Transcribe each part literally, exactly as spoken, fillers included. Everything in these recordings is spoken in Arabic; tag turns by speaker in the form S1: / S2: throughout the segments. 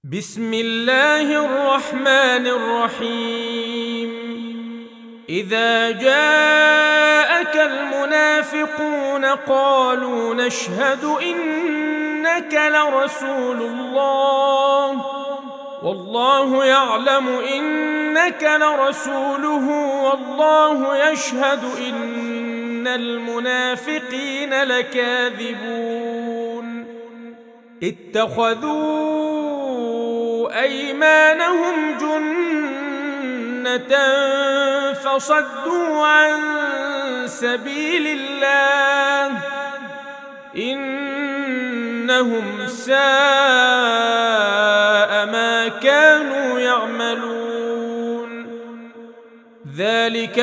S1: بسم الله الرحمن الرحيم. إذا جاءك المنافقون قالوا نشهد إنك لرسول الله والله يعلم إنك لرسوله والله يشهد إن المنافقين لكاذبون. اتخذوا أيمانهم جنة فصدوا عن سبيل الله إنهم ساء ما كانوا يعملون. ذلك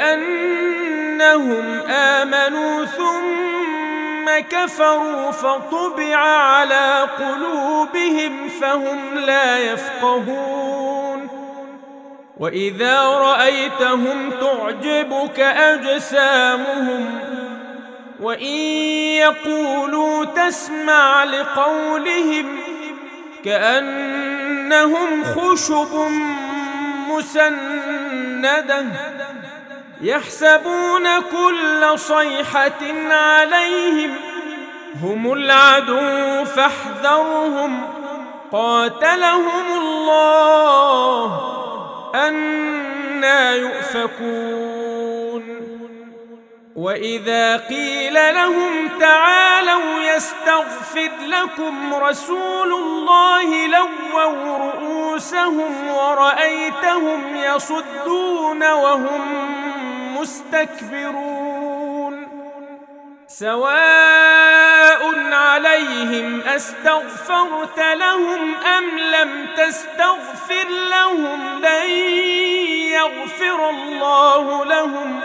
S1: بأنهم آمنوا ثم كفروا فطبع على قلوبهم فهم لا يفقهون. وإذا رأيتهم تعجبك أجسامهم وإن يقولوا تسمع لقولهم كأنهم خشب مسندة يحسبون كل صيحة عليهم هم العدو فاحذرهم قاتلهم الله أنى يؤفكون. وإذا قيل لهم تعالوا يستغفر لكم رسول الله لووا رؤوسهم ورأيتهم يصدون وهم مستكبرون. سواء عليهم أستغفرت لهم أم لم تستغفر لهم لن يغفر الله لهم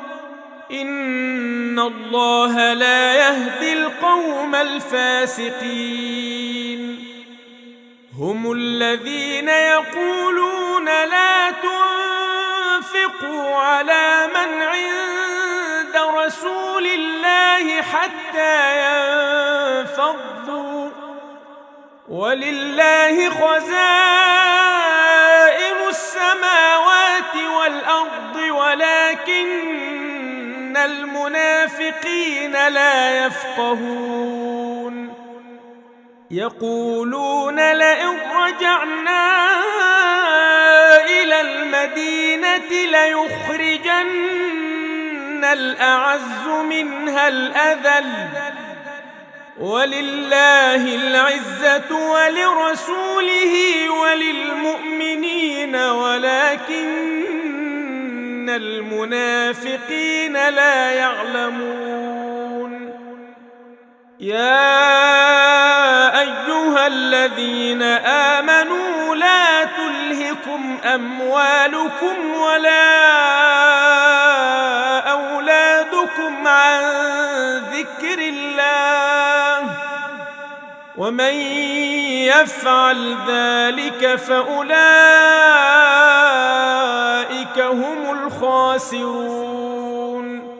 S1: إن الله لا يهدي القوم الفاسقين. هم الذين يقولون لا تنفقوا على من عند رسول الله حتى ينفضوا ولله خزائن السماوات والأرض ولكن المنافقين لا يفقهون. يقولون لئن رجعنا إلى المدينة ليخرجن الأعز منها الأذل ولله العزة ولرسوله وللمؤمنين ولكن المنافقين لا يعلمون. يا أيها الذين آمنوا لا تلهكم أموالكم ولا أولادكم عن ذكر الله ومن يفعل ذلك فأولئك هم الخاسرون.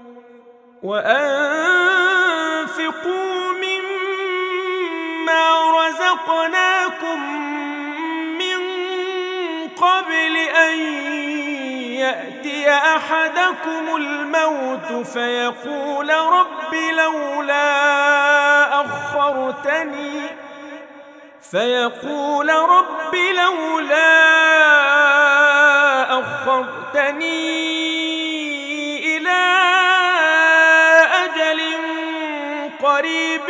S1: وأنفقوا مما رزقناكم من قبل أن يأتي أحدكم الموت فيقول رب لولا أخرتني فيقول رب لولا أخرتني إلى أجل قريب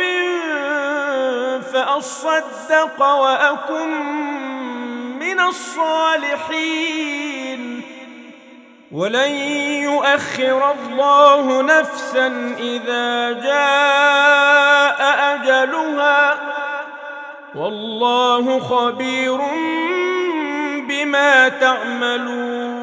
S1: فأصدق وأكن من الصالحين ولن يؤخر الله نفسا إذا جاء أجلها والله خبير بما تعملون.